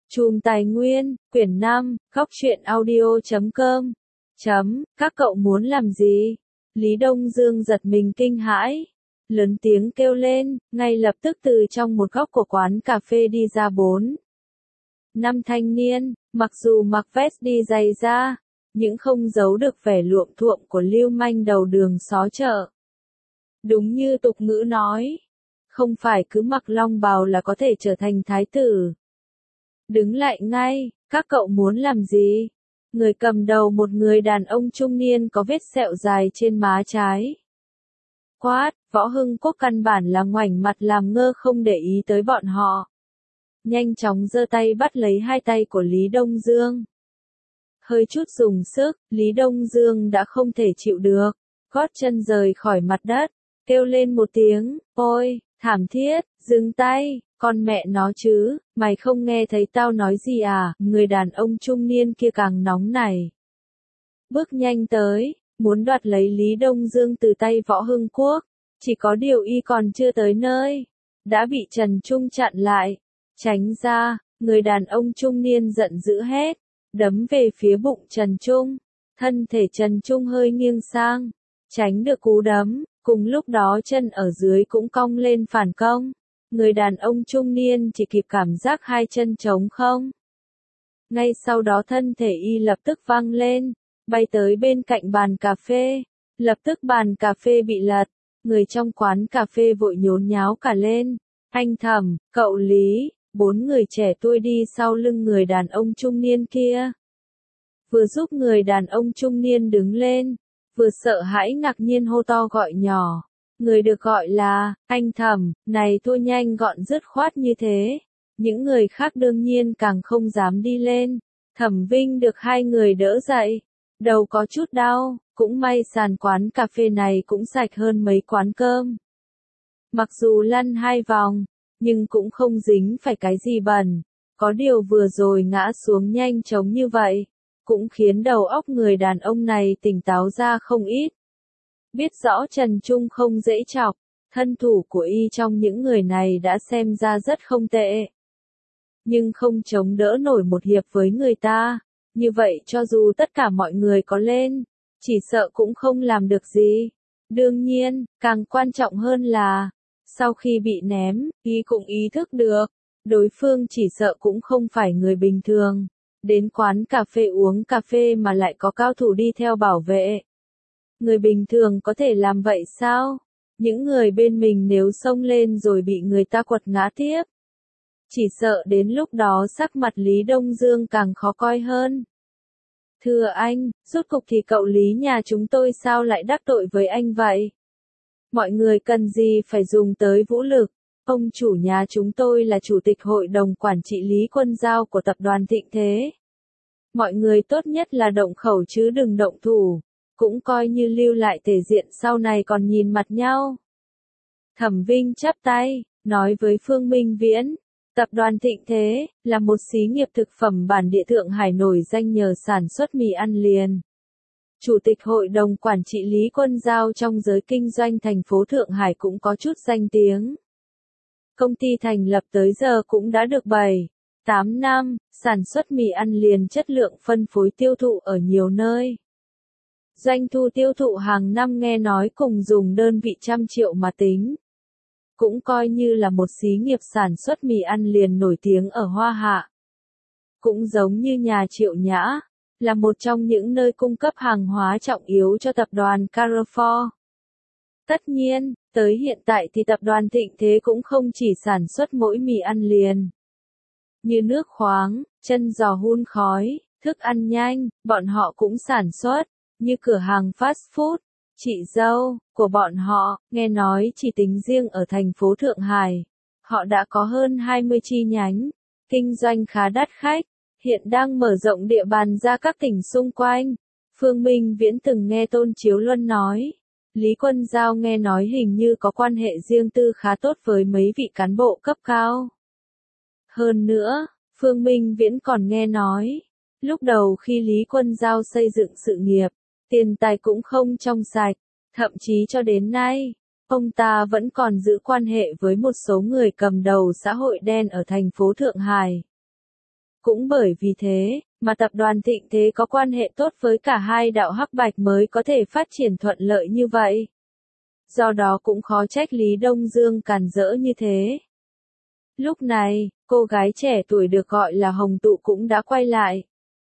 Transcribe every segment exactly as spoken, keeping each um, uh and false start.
Chùm Tài Nguyên, quyển năm, góc truyện audio chấm com. Chấm, các cậu muốn làm gì? Lý Đông Dương giật mình kinh hãi, lớn tiếng kêu lên, ngay lập tức từ trong một góc của quán cà phê đi ra bốn. Năm thanh niên, mặc dù mặc vest đi giày da, nhưng không giấu được vẻ luộm thuộm của lưu manh đầu đường xó chợ. Đúng như tục ngữ nói, không phải cứ mặc long bào là có thể trở thành thái tử. Đứng lại ngay, các cậu muốn làm gì? Người cầm đầu một người đàn ông trung niên có vết sẹo dài trên má trái. Quát, Võ Hưng Quốc căn bản là ngoảnh mặt làm ngơ không để ý tới bọn họ. Nhanh chóng giơ tay bắt lấy hai tay của Lý Đông Dương. Hơi chút dùng sức, Lý Đông Dương đã không thể chịu được, gót chân rời khỏi mặt đất, kêu lên một tiếng, ôi, thảm thiết, dừng tay, con mẹ nó chứ, mày không nghe thấy tao nói gì à, người đàn ông trung niên kia càng nóng này. Bước nhanh tới, muốn đoạt lấy Lý Đông Dương từ tay Võ Hưng Quốc, chỉ có điều y còn chưa tới nơi, đã bị Trần Trung chặn lại, tránh ra, người đàn ông trung niên giận dữ hét, đấm về phía bụng Trần Trung, thân thể Trần Trung hơi nghiêng sang, tránh được cú đấm, cùng lúc đó chân ở dưới cũng cong lên phản công. Người đàn ông trung niên chỉ kịp cảm giác hai chân trống không. Ngay sau đó thân thể y lập tức văng lên, bay tới bên cạnh bàn cà phê. Lập tức bàn cà phê bị lật, người trong quán cà phê vội nhốn nháo cả lên. Anh Thẩm, cậu Lý, bốn người trẻ tuổi đi sau lưng người đàn ông trung niên kia. Vừa giúp người đàn ông trung niên đứng lên, vừa sợ hãi ngạc nhiên hô to gọi nhỏ. Người được gọi là, anh Thẩm, này thôi nhanh gọn dứt khoát như thế. Những người khác đương nhiên càng không dám đi lên. Thẩm Vinh được hai người đỡ dậy. Đầu có chút đau, cũng may sàn quán cà phê này cũng sạch hơn mấy quán cơm. Mặc dù lăn hai vòng, nhưng cũng không dính phải cái gì bẩn. Có điều vừa rồi ngã xuống nhanh chóng như vậy, cũng khiến đầu óc người đàn ông này tỉnh táo ra không ít. Biết rõ Trần Trung không dễ chọc, thân thủ của y trong những người này đã xem ra rất không tệ. Nhưng không chống đỡ nổi một hiệp với người ta, như vậy cho dù tất cả mọi người có lên, chỉ sợ cũng không làm được gì. Đương nhiên, càng quan trọng hơn là, sau khi bị ném, y cũng ý thức được, đối phương chỉ sợ cũng không phải người bình thường. Đến quán cà phê uống cà phê mà lại có cao thủ đi theo bảo vệ. Người bình thường có thể làm vậy sao? Những người bên mình nếu xông lên rồi bị người ta quật ngã tiếp. Chỉ sợ đến lúc đó sắc mặt Lý Đông Dương càng khó coi hơn. Thưa anh, rốt cục thì cậu Lý nhà chúng tôi sao lại đắc tội với anh vậy? Mọi người cần gì phải dùng tới vũ lực? Ông chủ nhà chúng tôi là chủ tịch hội đồng quản trị Lý Quân Giao của tập đoàn Thịnh Thế. Mọi người tốt nhất là động khẩu chứ đừng động thủ. Cũng coi như lưu lại thể diện sau này còn nhìn mặt nhau. Thẩm Vinh chắp tay, nói với Phương Minh Viễn, tập đoàn Thịnh Thế, là một xí nghiệp thực phẩm bản địa Thượng Hải nổi danh nhờ sản xuất mì ăn liền. Chủ tịch hội đồng quản trị Lý Quân Giao trong giới kinh doanh thành phố Thượng Hải cũng có chút danh tiếng. Công ty thành lập tới giờ cũng đã được bảy, tám năm, sản xuất mì ăn liền chất lượng phân phối tiêu thụ ở nhiều nơi. Doanh thu tiêu thụ hàng năm nghe nói cùng dùng đơn vị trăm triệu mà tính. Cũng coi như là một xí nghiệp sản xuất mì ăn liền nổi tiếng ở Hoa Hạ. Cũng giống như nhà Triệu Nhã, là một trong những nơi cung cấp hàng hóa trọng yếu cho tập đoàn Carrefour. Tất nhiên, tới hiện tại thì tập đoàn Thịnh Thế cũng không chỉ sản xuất mỗi mì ăn liền. Như nước khoáng, chân giò hun khói, thức ăn nhanh, bọn họ cũng sản xuất. Như cửa hàng fast food, chị dâu, của bọn họ, nghe nói chỉ tính riêng ở thành phố Thượng Hải. Họ đã có hơn hai mươi chi nhánh, kinh doanh khá đắt khách, hiện đang mở rộng địa bàn ra các tỉnh xung quanh. Phương Minh Viễn từng nghe Tôn Chiếu Luân nói, Lý Quân Giao nghe nói hình như có quan hệ riêng tư khá tốt với mấy vị cán bộ cấp cao. Hơn nữa, Phương Minh Viễn còn nghe nói, lúc đầu khi Lý Quân Giao xây dựng sự nghiệp, tiền tài cũng không trong sạch, thậm chí cho đến nay, ông ta vẫn còn giữ quan hệ với một số người cầm đầu xã hội đen ở thành phố Thượng Hải. Cũng bởi vì thế, mà tập đoàn Thịnh Thế có quan hệ tốt với cả hai đạo hắc bạch mới có thể phát triển thuận lợi như vậy. Do đó cũng khó trách Lý Đông Dương càn rỡ như thế. Lúc này, cô gái trẻ tuổi được gọi là Hồng Tụ cũng đã quay lại.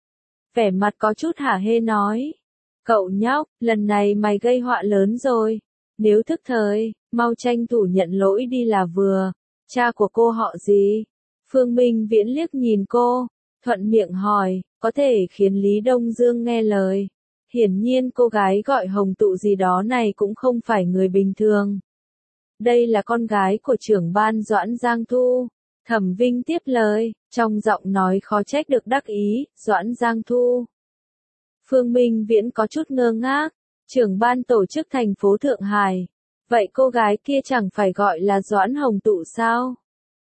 Vẻ mặt có chút hả hê nói. Cậu nhóc, lần này mày gây họa lớn rồi. Nếu thức thời, mau tranh thủ nhận lỗi đi là vừa. Cha của cô họ gì? Phương Minh Viễn liếc nhìn cô, thuận miệng hỏi, có thể khiến Lý Đông Dương nghe lời. Hiển nhiên cô gái gọi Hồng Tụ gì đó này cũng không phải người bình thường. Đây là con gái của trưởng ban Doãn Giang Thu. Thẩm Vinh tiếp lời, trong giọng nói khó trách được đắc ý, Doãn Giang Thu. Phương Minh Viễn có chút ngơ ngác, trưởng ban tổ chức thành phố Thượng Hải. Vậy cô gái kia chẳng phải gọi là Doãn Hồng Tụ sao?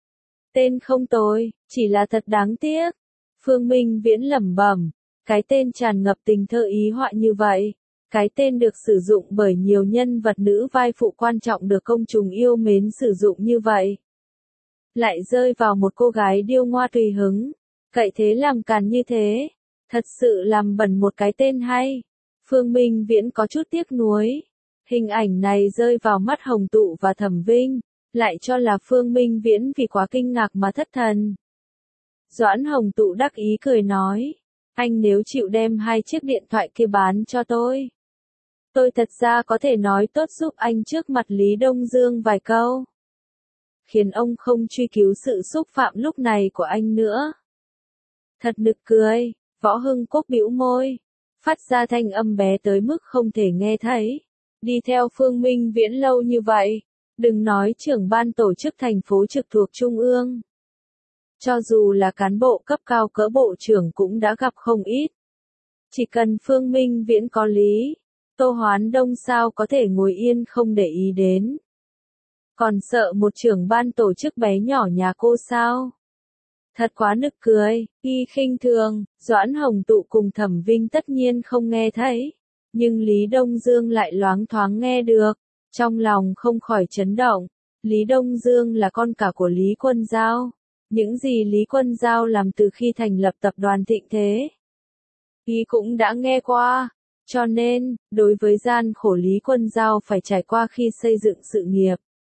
Tên không tồi, chỉ là thật đáng tiếc. Phương Minh Viễn lẩm bẩm, cái tên tràn ngập tình thơ ý họa như vậy. Cái tên được sử dụng bởi nhiều nhân vật nữ vai phụ quan trọng được công chúng yêu mến sử dụng như vậy. Lại rơi vào một cô gái điêu ngoa tùy hứng, cậy thế làm càn như thế. Thật sự làm bẩn một cái tên hay. Phương Minh Viễn có chút tiếc nuối. Hình ảnh này rơi vào mắt Hồng Tụ và Thẩm Vinh, lại cho là Phương Minh Viễn vì quá kinh ngạc mà thất thần. Doãn Hồng Tụ đắc ý cười nói, anh nếu chịu đem hai chiếc điện thoại kia bán cho tôi, tôi thật ra có thể nói tốt giúp anh trước mặt Lý Đông Dương vài câu. Khiến ông không truy cứu sự xúc phạm lúc này của anh nữa. Thật nực cười, Võ Hưng Quốc bĩu môi, phát ra thanh âm bé tới mức không thể nghe thấy. Đi theo Phương Minh Viễn lâu như vậy, đừng nói trưởng ban tổ chức thành phố trực thuộc Trung ương. Cho dù là cán bộ cấp cao cỡ bộ trưởng cũng đã gặp không ít. Chỉ cần Phương Minh Viễn có lý, Tô Hoán Đông sao có thể ngồi yên không để ý đến. Còn sợ một trưởng ban tổ chức bé nhỏ nhà cô sao? Thật quá nực cười, y khinh thường, Doãn Hồng Tụ cùng Thẩm Vinh tất nhiên không nghe thấy. Nhưng Lý Đông Dương lại loáng thoáng nghe được, trong lòng không khỏi chấn động. Lý Đông Dương là con cả của Lý Quân Giao. Những gì Lý Quân Giao làm từ khi thành lập tập đoàn Thịnh Thế, y cũng đã nghe qua. Cho nên, đối với gian khổ Lý Quân Giao phải trải qua khi xây dựng sự nghiệp,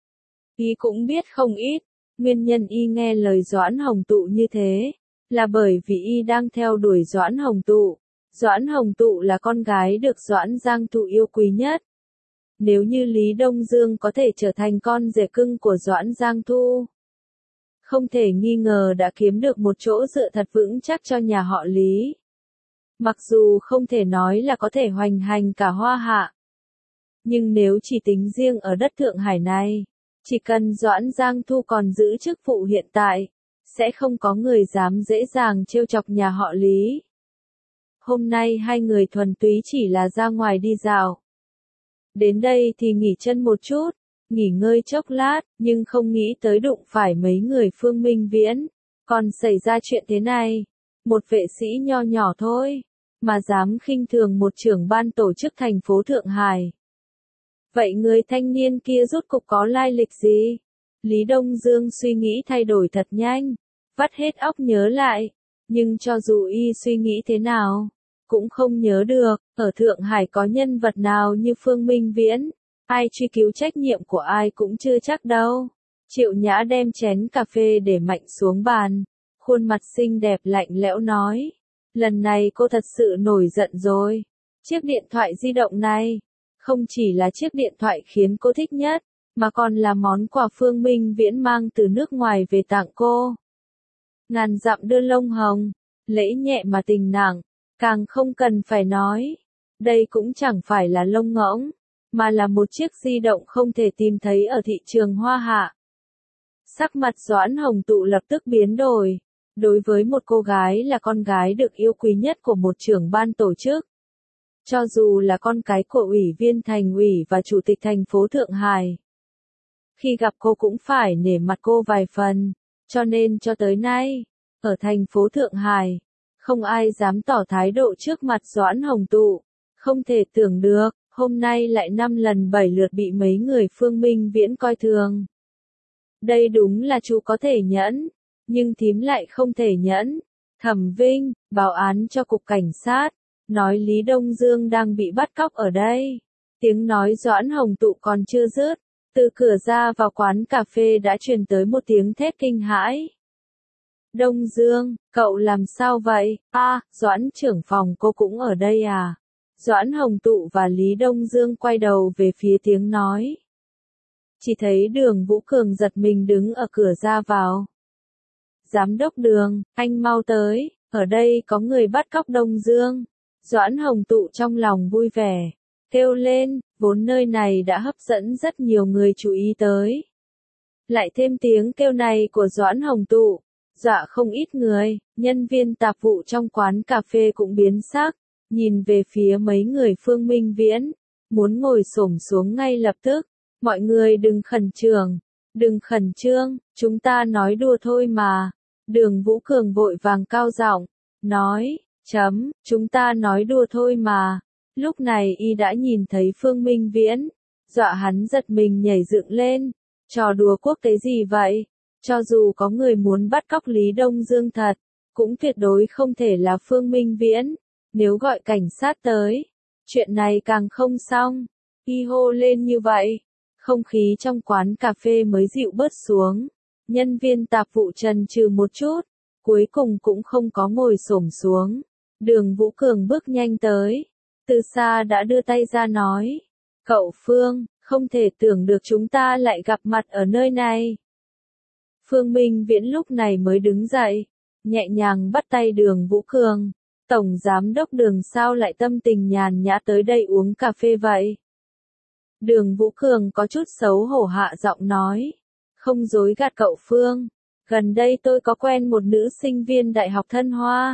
y cũng biết không ít. Nguyên nhân y nghe lời Doãn Hồng Tụ như thế, là bởi vì y đang theo đuổi Doãn Hồng Tụ. Doãn Hồng Tụ là con gái được Doãn Giang Thu yêu quý nhất. Nếu như Lý Đông Dương có thể trở thành con rể cưng của Doãn Giang Thu, không thể nghi ngờ đã kiếm được một chỗ dựa thật vững chắc cho nhà họ Lý. Mặc dù không thể nói là có thể hoành hành cả Hoa Hạ, nhưng nếu chỉ tính riêng ở đất Thượng Hải này, chỉ cần Doãn Giang Thu còn giữ chức vụ hiện tại, sẽ không có người dám dễ dàng trêu chọc nhà họ Lý. Hôm nay hai người thuần túy chỉ là ra ngoài đi dạo. Đến đây thì nghỉ chân một chút, nghỉ ngơi chốc lát, nhưng không nghĩ tới đụng phải mấy người Phương Minh Viễn. Còn xảy ra chuyện thế này, một vệ sĩ nho nhỏ thôi, mà dám khinh thường một trưởng ban tổ chức thành phố Thượng Hải. Vậy người thanh niên kia rốt cục có lai lịch gì? Lý Đông Dương suy nghĩ thay đổi thật nhanh, vắt hết óc nhớ lại, nhưng cho dù y suy nghĩ thế nào, cũng không nhớ được, ở Thượng Hải có nhân vật nào như Phương Minh Viễn, ai truy cứu trách nhiệm của ai cũng chưa chắc đâu. Triệu Nhã đem chén cà phê để mạnh xuống bàn, khuôn mặt xinh đẹp lạnh lẽo nói, lần này cô thật sự nổi giận rồi. Chiếc điện thoại di động này, không chỉ là chiếc điện thoại khiến cô thích nhất, mà còn là món quà Phương Minh Viễn mang từ nước ngoài về tặng cô. Ngàn dặm đưa lông hồng, lễ nhẹ mà tình nặng, càng không cần phải nói. Đây cũng chẳng phải là lông ngỗng, mà là một chiếc di động không thể tìm thấy ở thị trường Hoa Hạ. Sắc mặt Doãn Hồng Tụ lập tức biến đổi. Đối với một cô gái là con gái được yêu quý nhất của một trưởng ban tổ chức, cho dù là con cái của ủy viên thành ủy và chủ tịch thành phố Thượng Hải, khi gặp cô cũng phải nể mặt cô vài phần. Cho nên cho tới nay, ở thành phố Thượng Hải, không ai dám tỏ thái độ trước mặt Doãn Hồng Tụ. Không thể tưởng được, hôm nay lại năm lần bảy lượt bị mấy người Phương Minh Viễn coi thường. Đây đúng là chú có thể nhẫn, nhưng thím lại không thể nhẫn. Thẩm Vinh, báo án cho cục cảnh sát, nói Lý Đông Dương đang bị bắt cóc ở đây. Tiếng nói Doãn Hồng Tụ còn chưa dứt, từ cửa ra vào quán cà phê đã truyền tới một tiếng thét kinh hãi. Đông Dương, cậu làm sao vậy? A, à, Doãn trưởng phòng cô cũng ở đây à? Doãn Hồng Tụ và Lý Đông Dương quay đầu về phía tiếng nói. Chỉ thấy Đường Vũ Cường giật mình đứng ở cửa ra vào. Giám đốc Đường, anh mau tới, ở đây có người bắt cóc Đông Dương. Doãn Hồng Tụ trong lòng vui vẻ, kêu lên, vốn nơi này đã hấp dẫn rất nhiều người chú ý tới. Lại thêm tiếng kêu này của Doãn Hồng Tụ, dọa không ít người, nhân viên tạp vụ trong quán cà phê cũng biến sắc, nhìn về phía mấy người Phương Minh Viễn, muốn ngồi xổm xuống ngay lập tức. Mọi người đừng khẩn trương, đừng khẩn trương, chúng ta nói đùa thôi mà. Đường Vũ Cường vội vàng cao giọng, nói, chấm, chúng ta nói đùa thôi mà. Lúc này y đã nhìn thấy Phương Minh Viễn, dọa hắn giật mình nhảy dựng lên, trò đùa quốc tế gì vậy? Cho dù có người muốn bắt cóc Lý Đông Dương thật, cũng tuyệt đối không thể là Phương Minh Viễn. Nếu gọi cảnh sát tới, chuyện này càng không xong. Y hô lên như vậy, không khí trong quán cà phê mới dịu bớt xuống. Nhân viên tạp vụ trần trừ một chút, cuối cùng cũng không có ngồi xổm xuống. Đường Vũ Cường bước nhanh tới, từ xa đã đưa tay ra nói, cậu Phương, không thể tưởng được chúng ta lại gặp mặt ở nơi này. Phương Minh Viễn lúc này mới đứng dậy, nhẹ nhàng bắt tay Đường Vũ Cường. Tổng giám đốc Đường sao lại tâm tình nhàn nhã tới đây uống cà phê vậy? Đường Vũ Cường có chút xấu hổ hạ giọng nói, không dối gạt cậu Phương, gần đây tôi có quen một nữ sinh viên đại học Thân Hoa.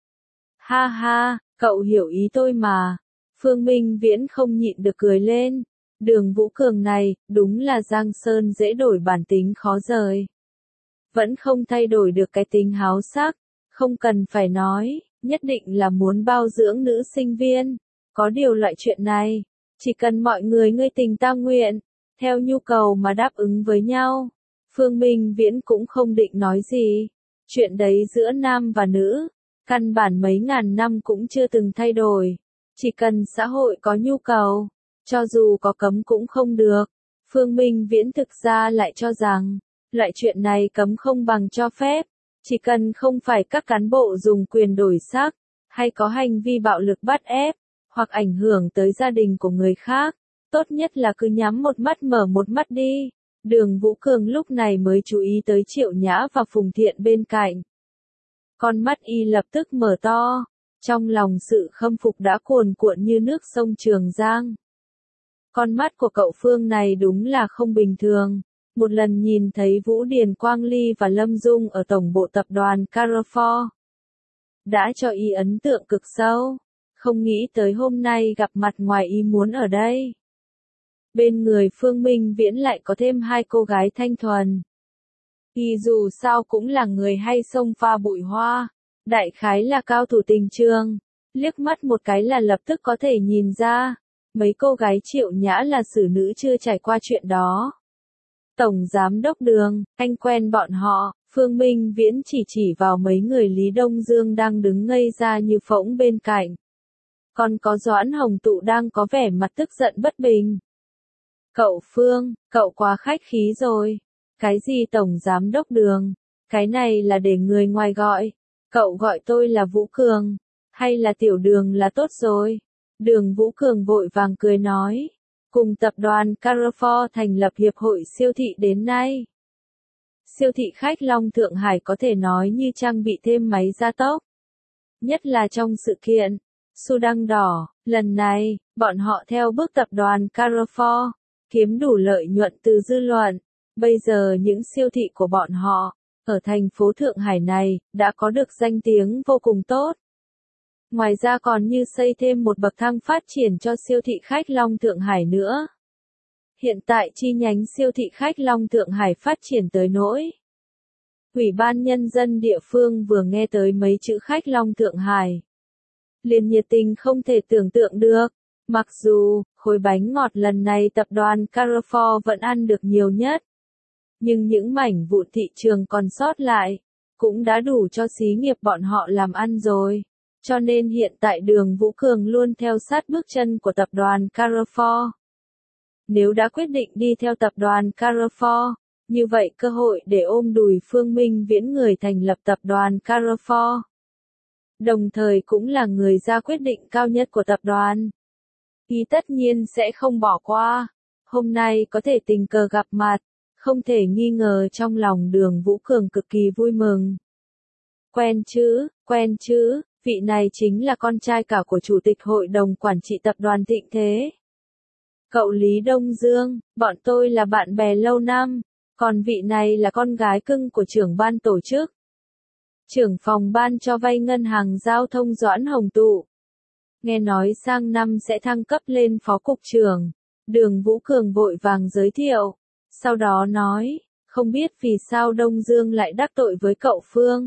Ha ha, cậu hiểu ý tôi mà. Phương Minh Viễn không nhịn được cười lên. Đường Vũ Cường này, đúng là Giang Sơn dễ đổi bản tính khó rời. Vẫn không thay đổi được cái tính háo sắc, không cần phải nói, nhất định là muốn bao dưỡng nữ sinh viên. Có điều loại chuyện này, chỉ cần mọi người ngươi tình ta nguyện, theo nhu cầu mà đáp ứng với nhau. Phương Minh Viễn cũng không định nói gì. Chuyện đấy giữa nam và nữ, căn bản mấy ngàn năm cũng chưa từng thay đổi. Chỉ cần xã hội có nhu cầu, cho dù có cấm cũng không được. Phương Minh Viễn thực ra lại cho rằng, loại chuyện này cấm không bằng cho phép. Chỉ cần không phải các cán bộ dùng quyền đổi sắc, hay có hành vi bạo lực bắt ép, hoặc ảnh hưởng tới gia đình của người khác, tốt nhất là cứ nhắm một mắt mở một mắt đi. Đường Vũ Cường lúc này mới chú ý tới Triệu Nhã và Phùng Thiện bên cạnh. Con mắt y lập tức mở to, trong lòng sự khâm phục đã cuồn cuộn như nước sông Trường Giang. Con mắt của cậu Phương này đúng là không bình thường. Một lần nhìn thấy Vũ Điền Quang Ly và Lâm Dung ở tổng bộ tập đoàn Carrefour, đã cho y ấn tượng cực sâu. Không nghĩ tới hôm nay gặp mặt ngoài ý muốn ở đây. Bên người Phương Minh Viễn lại có thêm hai cô gái thanh thuần. Y dù sao cũng là người hay xông pha bụi hoa, đại khái là cao thủ tình trường, liếc mắt một cái là lập tức có thể nhìn ra, mấy cô gái Triệu Nhã là xử nữ chưa trải qua chuyện đó. Tổng giám đốc Đường, anh quen bọn họ. Phương Minh Viễn chỉ chỉ vào mấy người Lý Đông Dương đang đứng ngây ra như phỗng bên cạnh. Còn có Doãn Hồng Tụ đang có vẻ mặt tức giận bất bình. Cậu Phương, cậu quá khách khí rồi. Cái gì Tổng giám đốc Đường? Cái này là để người ngoài gọi. Cậu gọi tôi là Vũ Cường, hay là Tiểu Đường là tốt rồi. Đường Vũ Cường vội vàng cười nói. Cùng tập đoàn Carrefour thành lập hiệp hội siêu thị đến nay. Siêu thị khách Long Thượng Hải có thể nói như trang bị thêm máy gia tốc. Nhất là trong sự kiện Su Đăng Đỏ, lần này, bọn họ theo bước tập đoàn Carrefour, kiếm đủ lợi nhuận từ dư luận. Bây giờ những siêu thị của bọn họ, ở thành phố Thượng Hải này, đã có được danh tiếng vô cùng tốt. Ngoài ra còn như xây thêm một bậc thang phát triển cho siêu thị khách Long Thượng Hải nữa. Hiện tại chi nhánh siêu thị khách Long Thượng Hải phát triển tới nỗi. Ủy ban Nhân dân địa phương vừa nghe tới mấy chữ khách Long Thượng Hải, liền nhiệt tình không thể tưởng tượng được. Mặc dù, khối bánh ngọt lần này tập đoàn Carrefour vẫn ăn được nhiều nhất. Nhưng những mảnh vụn thị trường còn sót lại, cũng đã đủ cho xí nghiệp bọn họ làm ăn rồi. Cho nên hiện tại Đường Vũ Cường luôn theo sát bước chân của tập đoàn Carrefour. Nếu đã quyết định đi theo tập đoàn Carrefour, như vậy cơ hội để ôm đùi Phương Minh Viễn người thành lập tập đoàn Carrefour. Đồng thời cũng là người ra quyết định cao nhất của tập đoàn. Y tất nhiên sẽ không bỏ qua. Hôm nay có thể tình cờ gặp mặt, không thể nghi ngờ trong lòng Đường Vũ Cường cực kỳ vui mừng. Quen chứ, quen chứ, vị này chính là con trai cả của Chủ tịch Hội đồng Quản trị Tập đoàn Thịnh Thế. Cậu Lý Đông Dương, bọn tôi là bạn bè lâu năm, còn vị này là con gái cưng của trưởng ban tổ chức. Trưởng phòng ban cho vay ngân hàng giao thông Doãn Hồng Tụ. Nghe nói sang năm sẽ thăng cấp lên phó cục trưởng, Đường Vũ Cường vội vàng giới thiệu, sau đó nói, không biết vì sao Đông Dương lại đắc tội với cậu Phương.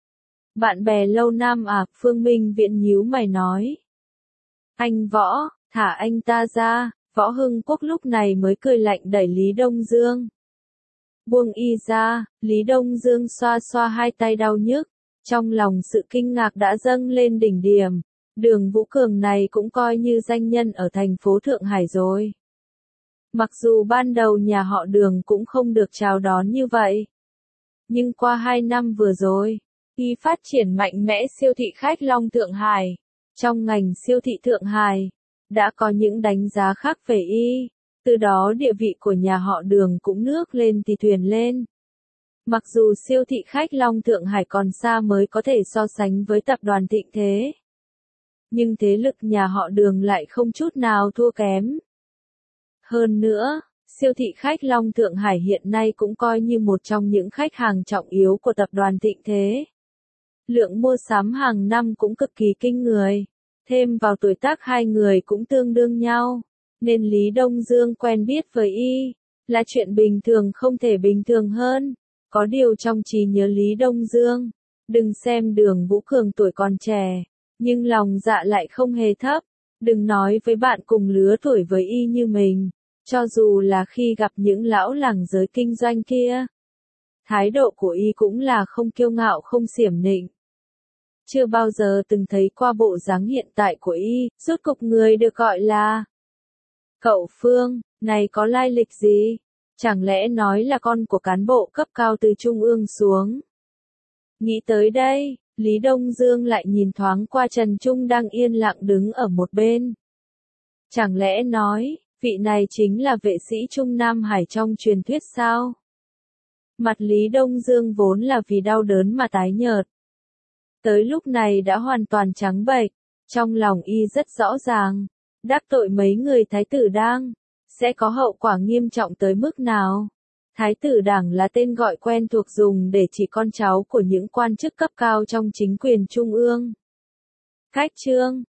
Bạn bè lâu năm à, Phương Minh Viễn nhíu mày nói. Anh Võ, thả anh ta ra, Võ Hưng Quốc lúc này mới cười lạnh đẩy Lý Đông Dương. Buông y ra, Lý Đông Dương xoa xoa hai tay đau nhức, trong lòng sự kinh ngạc đã dâng lên đỉnh điểm. Đường Vũ Cường này cũng coi như danh nhân ở thành phố Thượng Hải rồi. Mặc dù ban đầu nhà họ Đường cũng không được chào đón như vậy. Nhưng qua hai năm vừa rồi, y phát triển mạnh mẽ siêu thị khách Long Thượng Hải. Trong ngành siêu thị Thượng Hải, đã có những đánh giá khác về y. Từ đó địa vị của nhà họ Đường cũng nước lên thì thuyền lên. Mặc dù siêu thị khách Long Thượng Hải còn xa mới có thể so sánh với tập đoàn Thịnh Thế. Nhưng thế lực nhà họ Đường lại không chút nào thua kém. Hơn nữa, siêu thị khách Long Thượng Hải hiện nay cũng coi như một trong những khách hàng trọng yếu của tập đoàn Thịnh Thế. Lượng mua sắm hàng năm cũng cực kỳ kinh người. Thêm vào tuổi tác hai người cũng tương đương nhau. Nên Lý Đông Dương quen biết với y, là chuyện bình thường không thể bình thường hơn. Có điều trong trí nhớ Lý Đông Dương, đừng xem Đường Vũ Cường tuổi còn trẻ, nhưng lòng dạ lại không hề thấp. Đừng nói với bạn cùng lứa tuổi với y như mình, cho dù là khi gặp những lão làng giới kinh doanh kia. Thái độ của y cũng là không kiêu ngạo không xiểm nịnh. Chưa bao giờ từng thấy qua bộ dáng hiện tại của y, rốt cục người được gọi là Cậu Phương, này có lai lịch gì? Chẳng lẽ nói là con của cán bộ cấp cao từ trung ương xuống? Nghĩ tới đây, Lý Đông Dương lại nhìn thoáng qua Trần Trung đang yên lặng đứng ở một bên. Chẳng lẽ nói, vị này chính là vệ sĩ Trung Nam Hải trong truyền thuyết sao? Mặt Lý Đông Dương vốn là vì đau đớn mà tái nhợt. Tới lúc này đã hoàn toàn trắng bệch, trong lòng y rất rõ ràng. Đắc tội mấy người thái tử đang, sẽ có hậu quả nghiêm trọng tới mức nào? Thái tử đảng là tên gọi quen thuộc dùng để chỉ con cháu của những quan chức cấp cao trong chính quyền trung ương. Khách trương,